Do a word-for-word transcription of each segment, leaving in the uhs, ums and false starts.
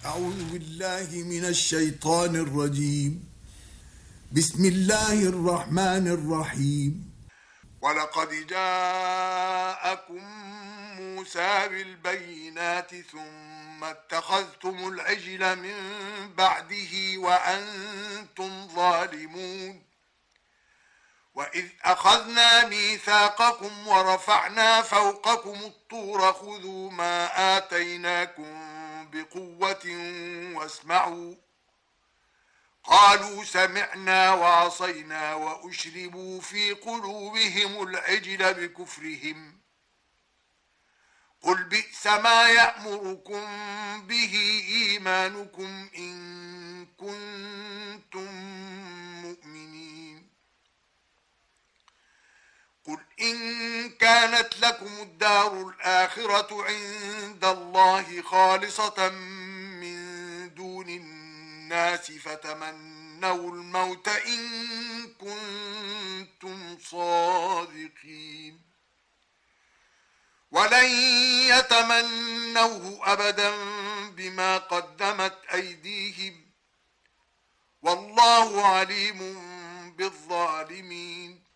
أعوذ بالله من الشيطان الرجيم. بسم الله الرحمن الرحيم. ولقد جاءكم موسى بالبينات ثم اتخذتم العجل من بعده وأنتم ظالمون. وإذ أخذنا ميثاقكم ورفعنا فوقكم الطور خذوا ما آتيناكم بقوة واسمعوا. قالوا سمعنا وعصينا وأشربوا في قلوبهم العجل بكفرهم. قل بئس ما يأمركم به إيمانكم إن كنتم مؤمنين. قل إن كانت لكم الدار الآخرة عند الله خالصة من دون الناس فتمنوا الموت إن كنتم صادقين. ولن يتمنوه أبدا بما قدمت أيديهم والله عليم بالظالمين.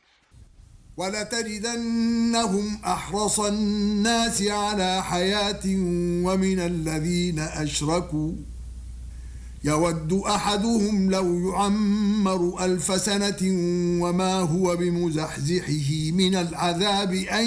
ولتجدنهم أحرص الناس على حياة ومن الذين أشركوا يود أحدهم لو يعمر ألف سنة وما هو بمزحزحه من العذاب أن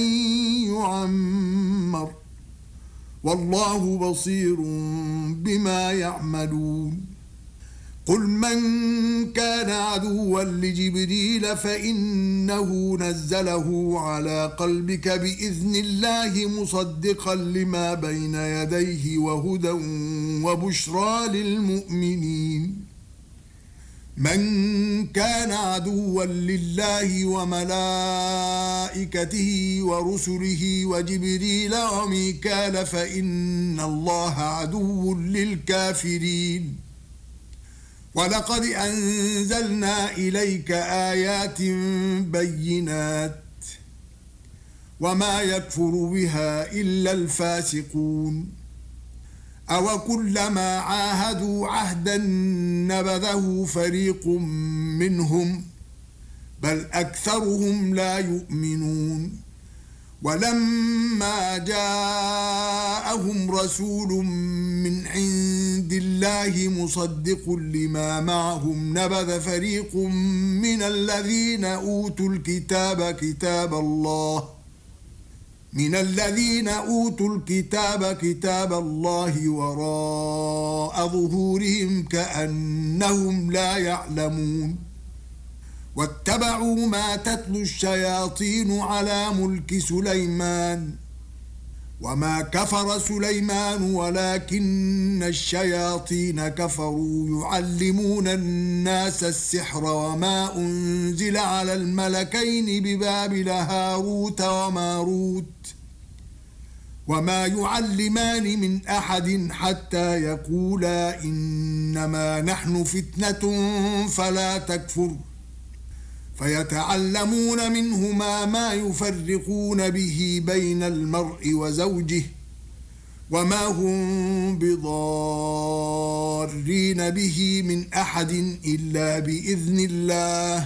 يعمر والله بصير بما يعملون. قل من كان عدوا لجبريل فإنه نزله على قلبك بإذن الله مصدقا لما بين يديه وهدى وبشرى للمؤمنين. من كان عدوا لله وملائكته ورسله وجبريل وميكال فإن الله عدو للكافرين. ولقد أنزلنا إليك آيات بينات وما يكفر بها إلا الفاسقون. أو كلما عاهدوا عهدا نبذه فريق منهم بل أكثرهم لا يؤمنون. ولما جاءهم رسول من عند الله مصدق لما معهم نبذ فريق من الذين أوتوا الكتاب كتاب الله من الذين أوتوا الكتاب كتاب الله وراء ظهورهم كأنهم لا يعلمون. واتبعوا ما تتلو الشياطين على ملك سليمان وما كفر سليمان ولكن الشياطين كفروا يعلمون الناس السحر وما أنزل على الملكين ببابل هاروت وماروت وما يعلمان من أحد حتى يقولا إنما نحن فتنة فلا تكفر. فيتعلمون منهما ما يفرقون به بين المرء وزوجه وما هم بضارين به من أحد إلا بإذن الله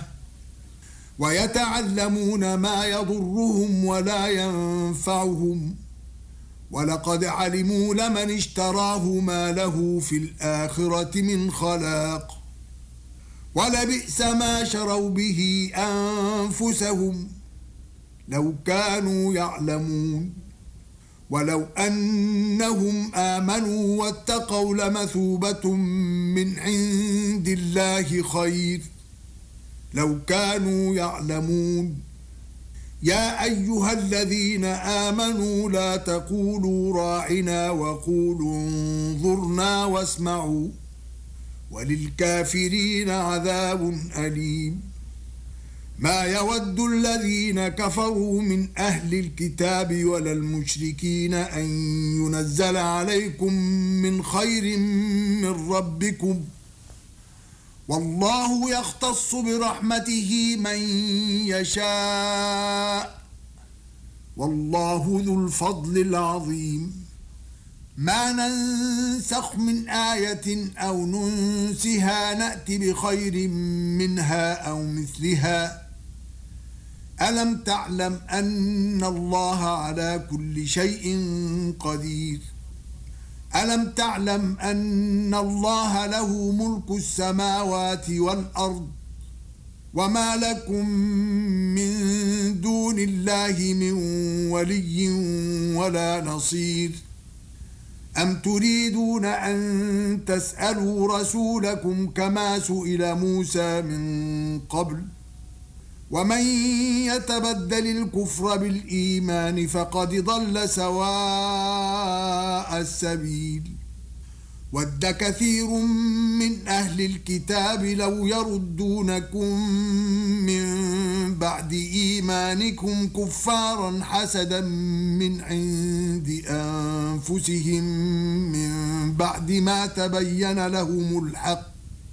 ويتعلمون ما يضرهم ولا ينفعهم ولقد علموا لمن اشتراه ما له في الآخرة من خلاق ولبئس ما شروا به أنفسهم لو كانوا يعلمون. ولو أنهم آمنوا واتقوا لمثوبة من عند الله خير لو كانوا يعلمون. يا أيها الذين آمنوا لا تقولوا راعنا وقولوا انظرنا واسمعوا وللكافرين عذاب أليم. ما يود الذين كفروا من أهل الكتاب ولا المشركين أن ينزل عليكم من خير من ربكم والله يختص برحمته من يشاء والله ذو الفضل العظيم. ما ننسخ من آية أو ننسها نأتي بخير منها أو مثلها ألم تعلم أن الله على كل شيء قدير ألم تعلم أن الله له ملك السماوات والأرض وما لكم من دون الله من ولي ولا نصير أم تريدون أن تسألوا رسولكم كما سئل موسى من قبل ومن يتبدل الكفر بالإيمان فقد ضل سواء السبيل ود كثير من أهل الكتاب لو يردونكم من بعد إيمانكم كفارا حسدا من عند أنفسهم من بعد ما تبين لهم الحق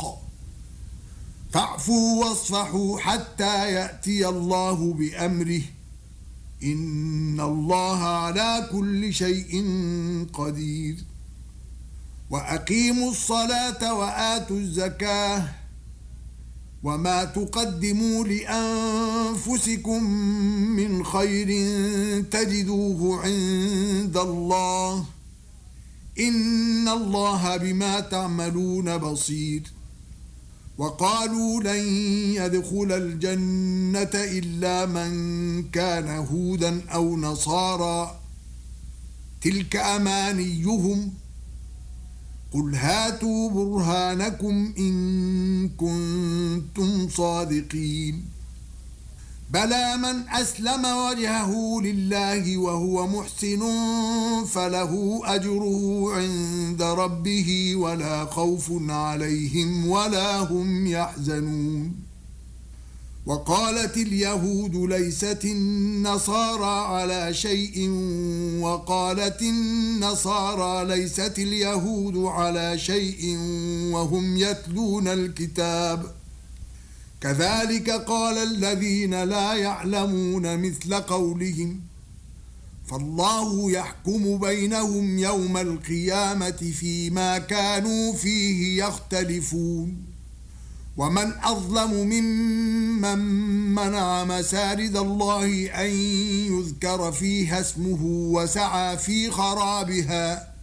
فاعفوا واصفحوا حتى يأتي الله بأمره إن الله على كل شيء قدير وأقيموا الصلاة وآتوا الزكاة وما تقدموا لأنفسكم من خير تجدوه عند الله إن الله بما تعملون بصير وقالوا لن يدخل الجنة إلا من كان هودا أو نصارى تلك أمانيهم قل هاتوا برهانكم إن كنتم صادقين بلى من أسلم وجهه لله وهو محسن فله أجره عند ربه ولا خوف عليهم ولا هم يحزنون وقالت اليهود ليست النصارى على شيء وقالت النصارى ليست اليهود على شيء وهم يتلون الكتاب كذلك قال الذين لا يعلمون مثل قولهم فالله يحكم بينهم يوم القيامة فيما كانوا فيه يختلفون ومن أظلم ممن منع مساجد الله أن يذكر فيها اسمه وسعى في خرابها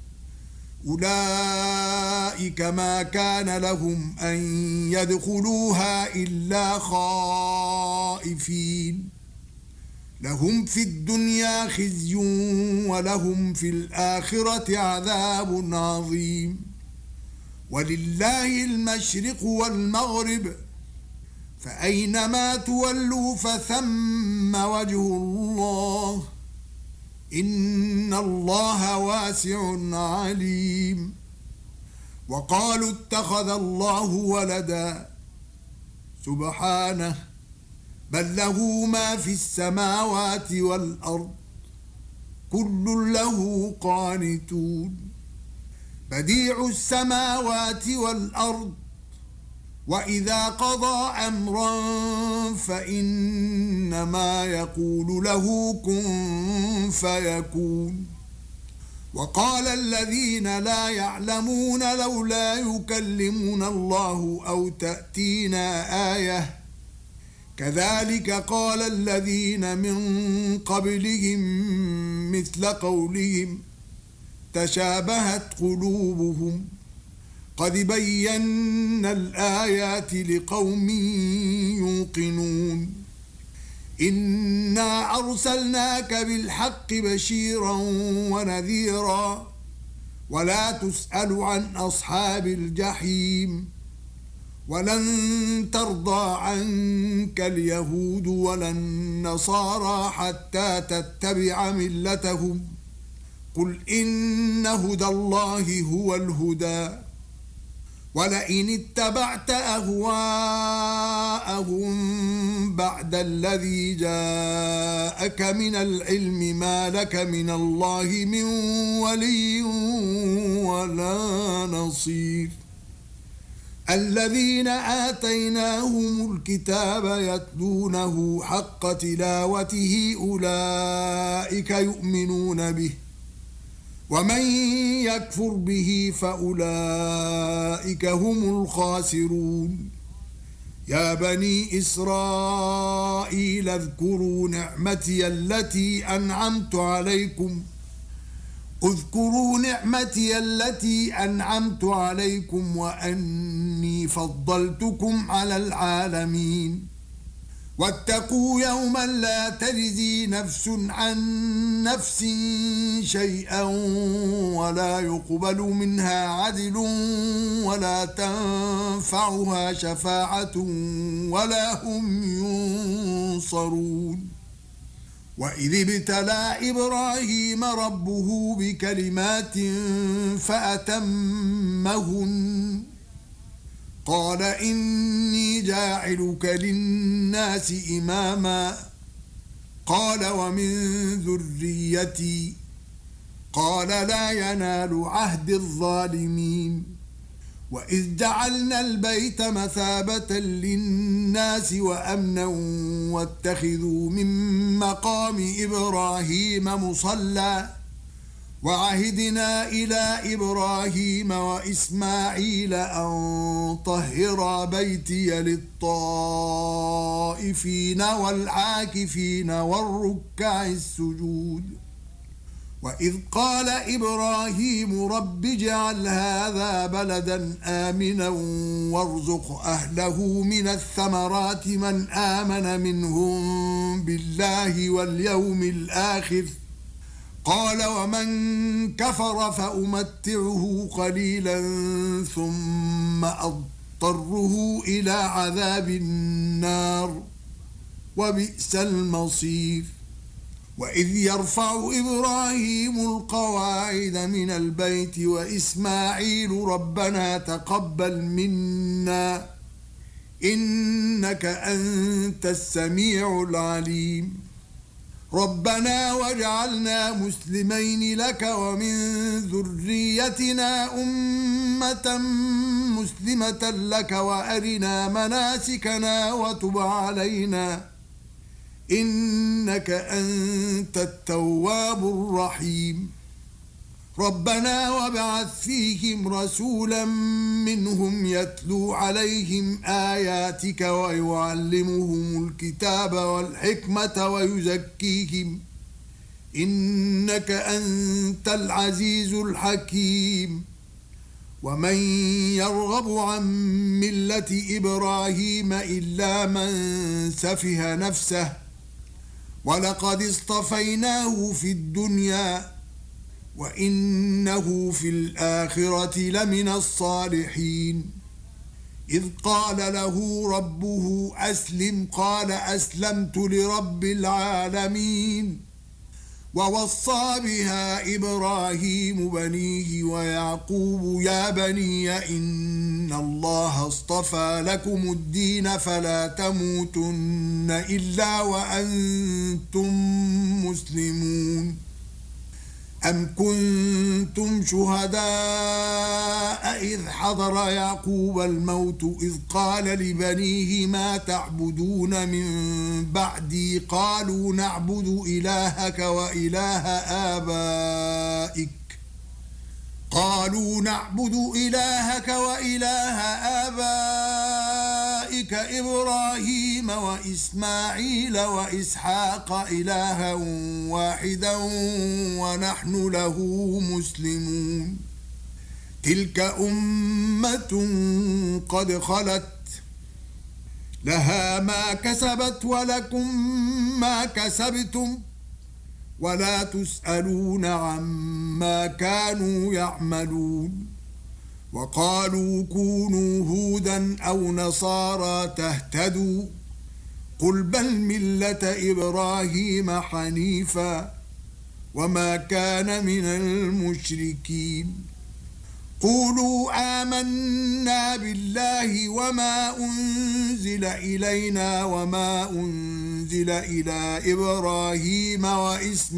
أولئك ما كان لهم أن يدخلوها إلا خائفين لهم في الدنيا خزي ولهم في الآخرة عذاب عظيم ولله المشرق والمغرب فأينما تولوا فثم وجه الله إن الله واسع عليم وقالوا اتخذ الله ولدا سبحانه بل له ما في السماوات والأرض كل له قانتون بديع السماوات والأرض وإذا قضى أمرا فإنما يقول له كن فيكون وقال الذين لا يعلمون لولا يكلمنا الله أو تأتينا آية كذلك قال الذين من قبلهم مثل قولهم تشابهت قلوبهم قد بينا الآيات لقوم يوقنون إنا أرسلناك بالحق بشيرا ونذيرا ولا تسأل عن أصحاب الجحيم ولن ترضى عنك اليهود ولا النصارى حتى تتبع ملتهم قل إن هدى الله هو الهدى ولئن اتبعت أهواءهم بعد الذي جاءك من العلم ما لك من الله من ولي ولا نصير الذين آتيناهم الكتاب يتلونه حق تلاوته أولئك يؤمنون به ومن يكفر به فأولئك هم الخاسرون يا بني إسرائيل اذكروا نعمتي التي أنعمت عليكم اذكروا نعمتي التي أنعمت عليكم وأني فضلتكم على العالمين واتقوا يوما لا تجزي نفس عن نفس شيئا ولا يقبل منها عدل ولا تنفعها شفاعة ولا هم ينصرون وإذ ابتلى إبراهيم ربه بكلمات فأتمهن قال إني جاعلك للناس إماما قال ومن ذريتي قال لا ينال عهد الظالمين وإذ جعلنا البيت مثابة للناس وأمنا واتخذوا من مقام إبراهيم مصلى وعهدنا إلى إبراهيم وإسماعيل أن طهرا بيتي للطائفين والعاكفين والركع السجود وإذ قال إبراهيم رب اجعل هذا بلدا آمنا وارزق أهله من الثمرات من آمن منهم بالله واليوم الآخر قال ومن كفر فأمتعه قليلا ثم أضطره إلى عذاب النار وبئس المصير وإذ يرفع إبراهيم القواعد من البيت وإسماعيل ربنا تقبل منا إنك أنت السميع العليم ربنا واجعلنا مسلمين لك ومن ذريتنا أمة مسلمة لك وأرنا مناسكنا وتب علينا إنك أنت التواب الرحيم ربنا وابعث فيهم رسولا منهم يتلو عليهم آياتك ويعلمهم الكتاب والحكمة ويزكيهم إنك أنت العزيز الحكيم ومن يرغب عن ملة إبراهيم إلا من سفه نفسه ولقد اصطفيناه في الدنيا وإنه في الآخرة لمن الصالحين إذ قال له ربه أسلم قال أسلمت لرب العالمين ووصى بها إبراهيم بنيه ويعقوب يا بني إن الله اصطفى لكم الدين فلا تموتن إلا وأنتم مسلمون أم كنتم شهداء إذ حضر يعقوب الموت إذ قال لبنيه ما تعبدون من بعدي قالوا نعبد إلهك وإله آبائك قالوا نعبد إلهك وإله آبائك إبراهيم وإسماعيل وإسحاق إلها واحدا ونحن له مسلمون تلك أمة قد خلت لها ما كسبت ولكم ما كسبتم ولا تسألون عما كانوا يعملون وقالوا كونوا هودا أو نصارى تهتدوا قل بل ملة إبراهيم حنيفا وما كان من المشركين قولوا آمنا بالله وما أنزل إلينا وما أنزل إلى إبراهيم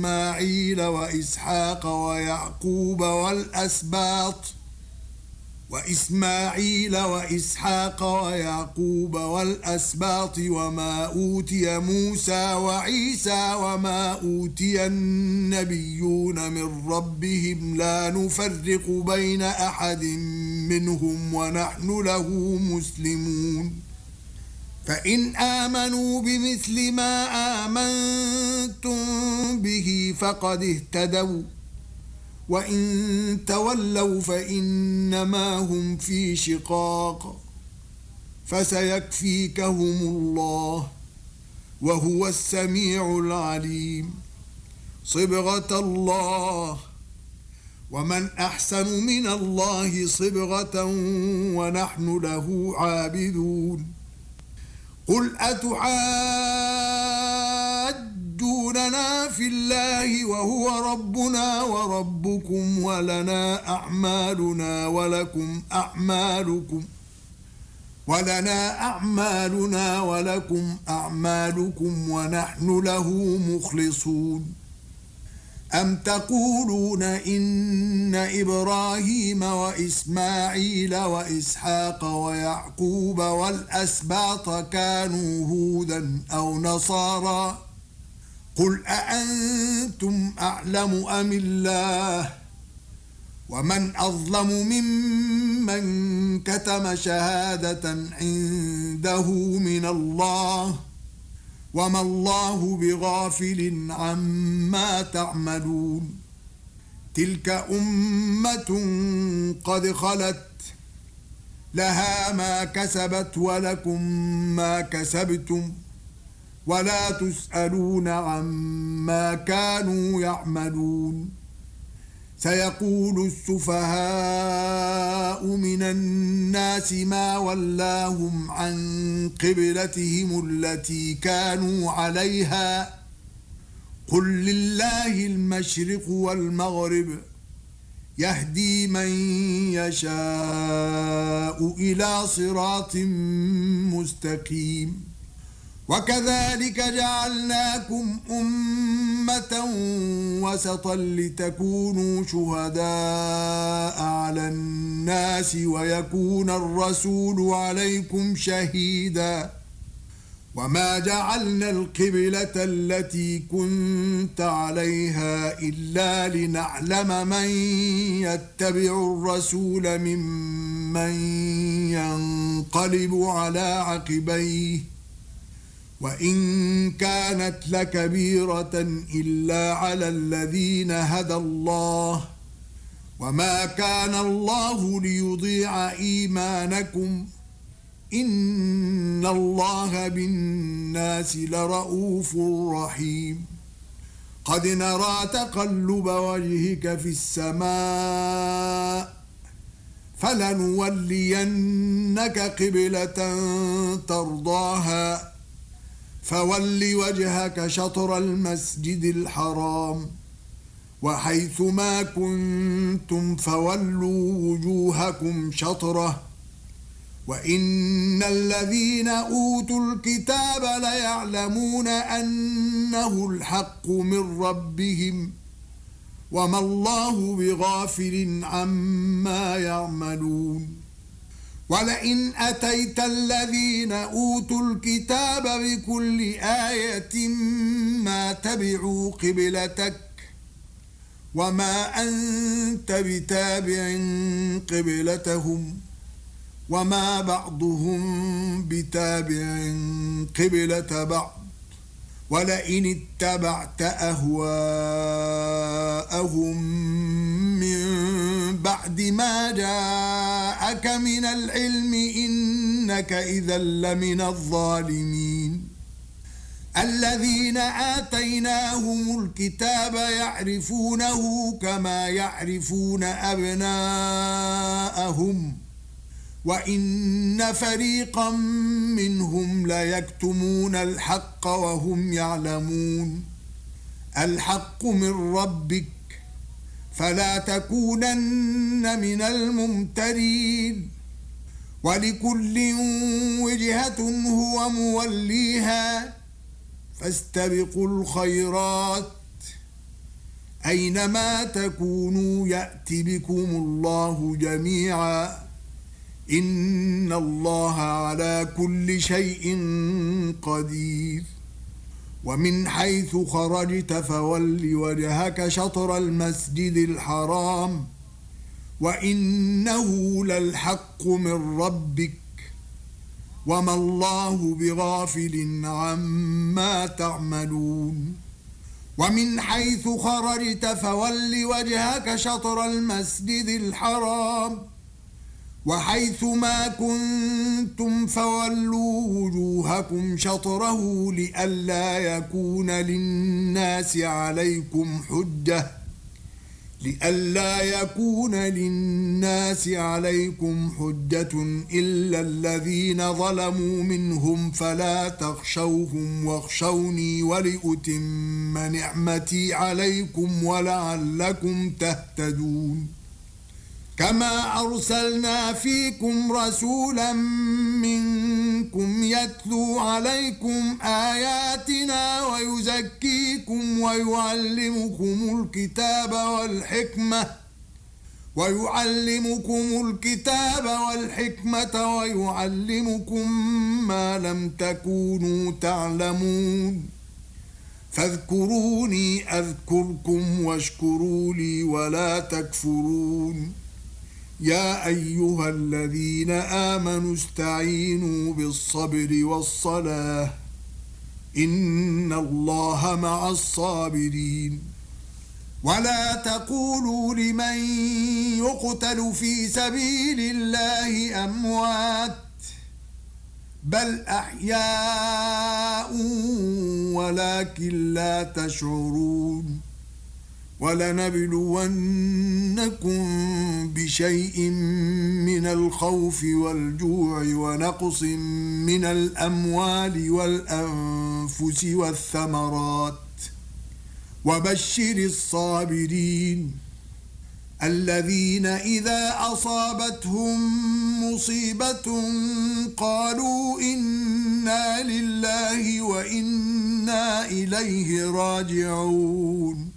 وإسماعيل وإسحاق ويعقوب والأسباط وإسماعيل وإسحاق ويعقوب والأسباط وما أوتي موسى وعيسى وما أوتي النبيون من ربهم لا نفرق بين أحد منهم ونحن له مسلمون فإن آمنوا بمثل ما آمنتم به فقد اهتدوا وإن تولوا فإنما هم في شقاق فسيكفيكهم الله وهو السميع العليم صبغة الله ومن أحسن من الله صبغة ونحن له عابدون قل أتحاجوننا في الله وهو ربنا وربكم ولنا أعمالنا ولكم أعمالكم ولنا أعمالنا ولكم أعمالكم ونحن له مخلصون أم تقولون إن إبراهيم وإسماعيل وإسحاق ويعقوب والأسباط كانوا هودا أو نصارى قل أأنتم أعلم أم الله ومن أظلم ممن كتم شهادة عنده من الله وما الله بغافل عما تعملون تلك أمة قد خلت لها ما كسبت ولكم ما كسبتم ولا تسألون عما كانوا يعملون سيقول السفهاء من الناس ما ولاهم عن قبلتهم التي كانوا عليها قل لله المشرق والمغرب يهدي من يشاء إلى صراط مستقيم وكذلك جعلناكم أمة وسطا لتكونوا شهداء على الناس ويكون الرسول عليكم شهيدا وما جعلنا القبلة التي كنت عليها إلا لنعلم من يتبع الرسول ممن ينقلب على عقبيه وإن كانت لكبيرة إلا على الذين هدى الله وما كان الله ليضيع إيمانكم إن الله بالناس لرؤوف رحيم قد نرى تقلب وجهك في السماء فلنولينك قبلة ترضاها فول وجهك شطر المسجد الحرام وحيث ما كنتم فولوا وجوهكم شطره وإن الذين أوتوا الكتاب ليعلمون أنه الحق من ربهم وما الله بغافل عما يعملون ولئن أتيت الذين أوتوا الكتاب بكل آية ما تبعوا قبلتك وما أنت بتابع قبلتهم وما بعضهم بتابع قبلة بعض ولئن اتبعت أهواءهم من بعد ما جاءك من العلم إنك إذا لمن الظالمين الذين آتيناهم الكتاب يعرفونه كما يعرفون أبناءهم وإن فريقا منهم ليكتمون الحق وهم يعلمون الحق من ربك فلا تكونن من الممترين ولكل وجهة هو موليها فاستبقوا الخيرات أينما تكونوا يأتي بكم الله جميعا إن الله على كل شيء قدير. ومن حيث خرجت فول وجهك شطر المسجد الحرام وإنه للحق من ربك وما الله بغافل عما تعملون. ومن حيث خرجت فول وجهك شطر المسجد الحرام وحيث ما كنتم فولوا وجوهكم شطره لئلا يكون للناس عليكم حجة لئلا يكون للناس عليكم حجة إلا الذين ظلموا منهم فلا تخشوهم واخشوني ولأتم نعمتي عليكم ولعلكم تهتدون. كما أرسلنا فيكم رسولا منكم يتلو عليكم آياتنا ويزكيكم ويعلمكم الكتاب والحكمة ويعلمكم الكتاب والحكمة ويعلمكم ما لم تكونوا تعلمون. فاذكروني أذكركم واشكروا لي ولا تكفرون. يا أيها الذين آمنوا استعينوا بالصبر والصلاة إن الله مع الصابرين. ولا تقولوا لمن يقتل في سبيل الله أموات بل أحياء ولكن لا تشعرون. ولنبلونكم بشيء من الخوف والجوع ونقص من الأموال والأنفس والثمرات وبشر الصابرين الذين إذا أصابتهم مصيبة قالوا إنا لله وإنا إليه راجعون.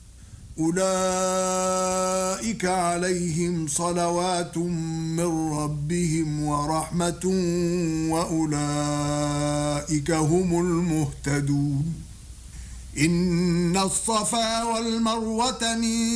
أولئك عليهم صلوات من ربهم ورحمة وأولئك هم المهتدون. إن الصفا والمروة من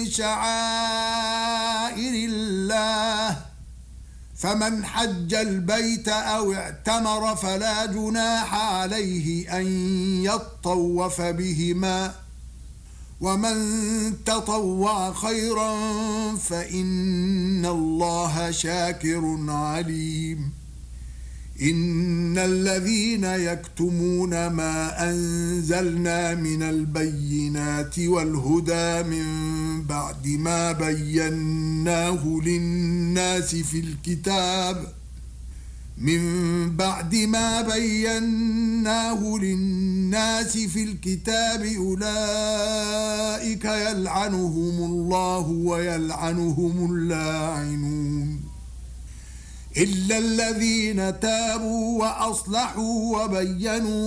شعائر الله فمن حج البيت أو اعتمر فلا جناح عليه أن يطوف بهما ومن تطوع خيرا فإن الله شاكر عليم. إن الذين يكتمون ما أنزلنا من البينات والهدى من بعد ما بيناه للناس في الكتاب من بعد ما بيناه للناس في الكتاب أولئك يلعنهم الله ويلعنهم اللاعنون إلا الذين تابوا وأصلحوا وبينوا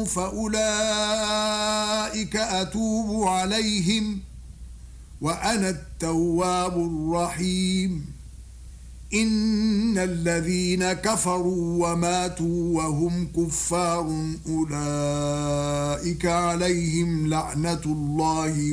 فأولئك أتوب عليهم وأنا التواب الرحيم. إن الذين كفروا وماتوا وهم كفار أولئك عليهم لعنة الله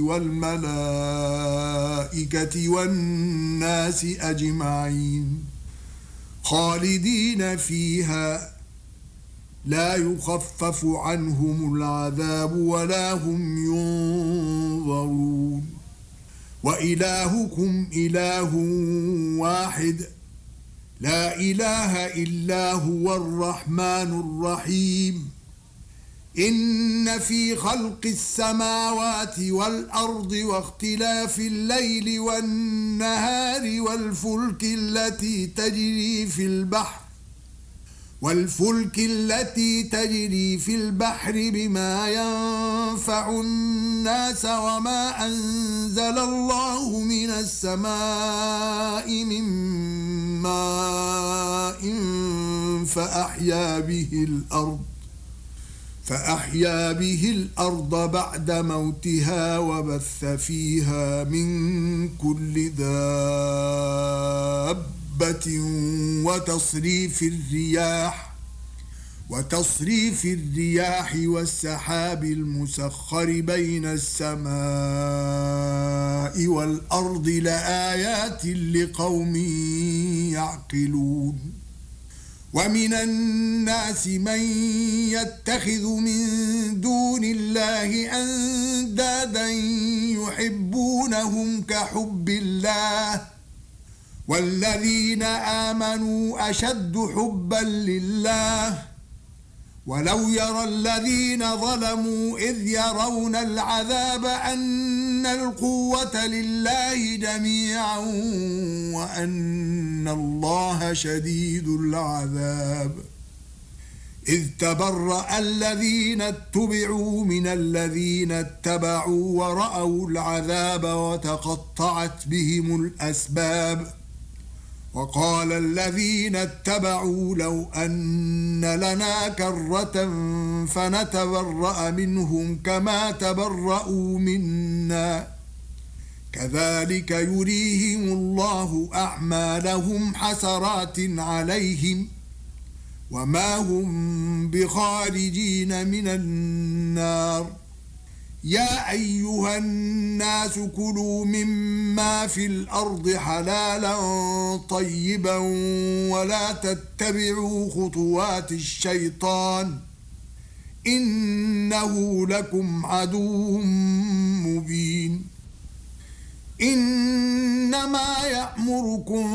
والملائكة والناس أجمعين خالدين فيها لا يخفف عنهم العذاب ولا هم ينظرون. وإلهكم إله واحد لا إله إلا هو الرحمن الرحيم. إن في خلق السماوات والأرض واختلاف الليل والنهار والفلك التي تجري في البحر والفلك التي تجري في البحر بما ينفع الناس وما أنزل الله من السماء من ماء فأحيا به الأرض فأحيا به الأرض بعد موتها وبث فيها من كل دابة دابة وتصريف الرياح وتصريف الرياح والسحاب المسخر بين السماء والأرض لآيات لقوم يعقلون ومن الناس من يتخذ من دون الله أندادا يحبونهم كحب الله والذين آمنوا أشد حبا لله ولو يرى الذين ظلموا إذ يرون العذاب أن القوة لله جميعا وأن الله شديد العذاب إذ تبرأ الذين اتبعوا من الذين اتبعوا ورأوا العذاب وتقطعت بهم الأسباب وقال الذين اتبعوا لو أن لنا كرة فنتبرأ منهم كما تبرأوا منا كذلك يريهم الله أعمالهم حسرات عليهم وما هم بخارجين من النار يا أيها الناس كلوا مما في الأرض حلالا طيبا ولا تتبعوا خطوات الشيطان إنه لكم عدو مبين إنما يأمركم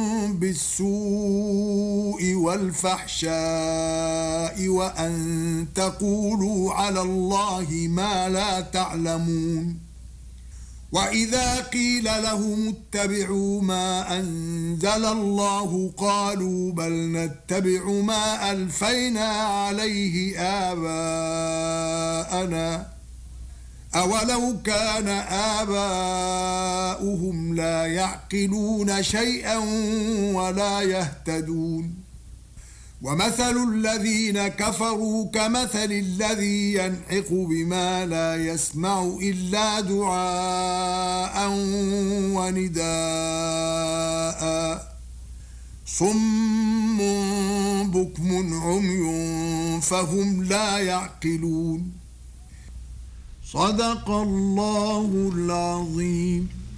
بالسوء والفحشاء وأن تقولوا على الله ما لا تعلمون وإذا قيل لهم اتبعوا ما أنزل الله قالوا بل نتبع ما ألفينا عليه آباءنا أولو كان آباؤهم لا يعقلون شيئا ولا يهتدون ومثل الذين كفروا كمثل الذي ينعق بما لا يسمع إلا دعاء ونداء صم بكم عمي فهم لا يعقلون صدق الله العظيم.